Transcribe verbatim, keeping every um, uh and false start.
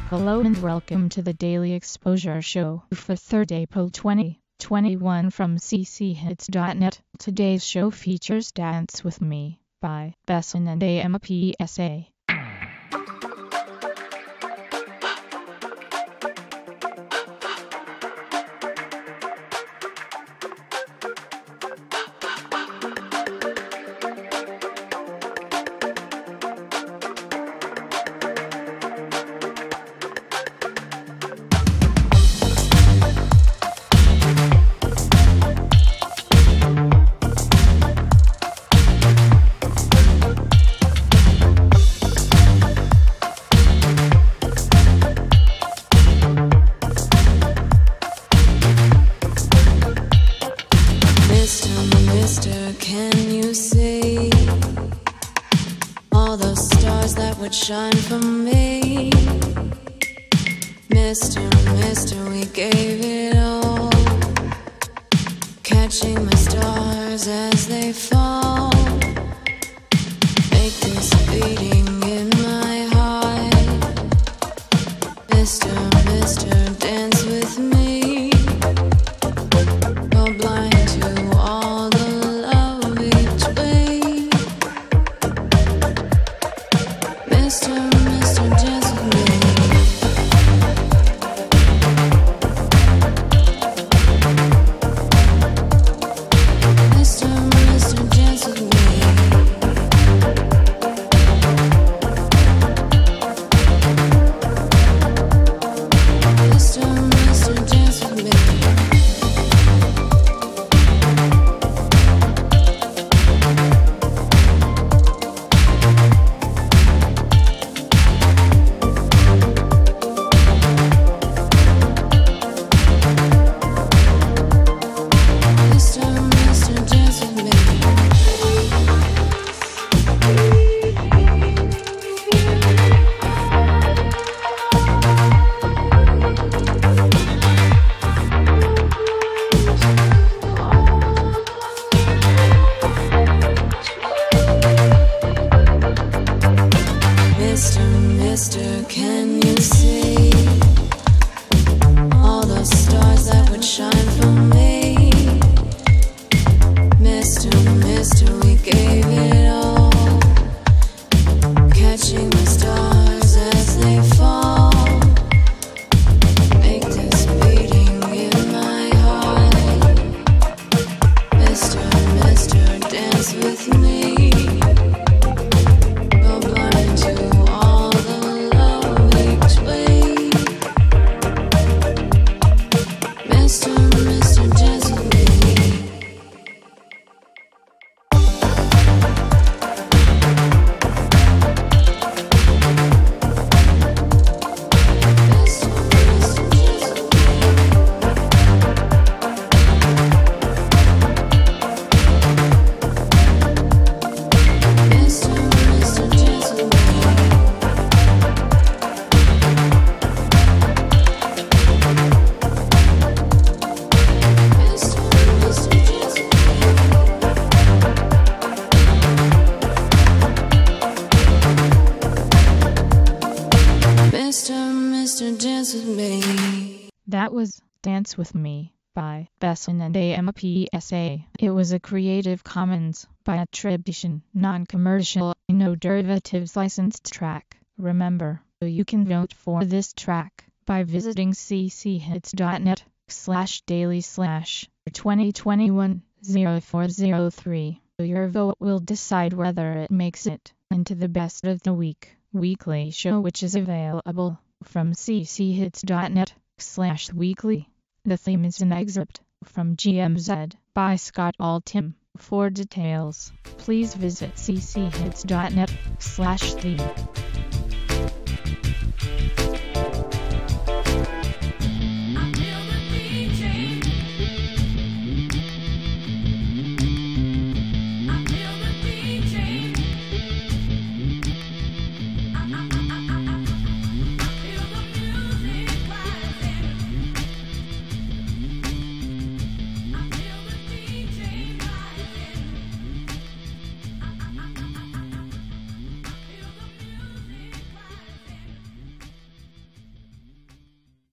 Hello and welcome to the Daily Exposure Show for third April twenty twenty-one from c c hits dot net. Today's show features Dance With Me by Besson and A M P S A. Can you see all those stars that would shine for me? Mister, Mister, we gave it all, catching my stars as they fall. Make this beating in my heart. Mister, Mister, dance with me. Go blind to all the Mister, Mister, dance with me. Mister, Mister, dance with me. Mister, Mister, dance with me. Mister, Mister, can you see all those stars that would shine for me? Mister, Mister, we gave it all, catching the stars as they fall. Make this beating in my heart. Mister, Mister, dance with me. Go blind to Mister, Mister, dance with me. Mister, Mister, dance with me. That was Dance With Me by Besson and A M P S A. It was a Creative Commons by attribution, non-commercial, no derivatives licensed track. Remember, you can vote for this track by visiting c c hits dot net slash daily slash twenty twenty-one oh four oh three. Your vote will decide whether it makes it into the best of the week weekly show, which is available from c c hits dot net slash weekly. The theme is an excerpt from G M Z by Scott Altham. For details, please visit c c hits dot net slash theme.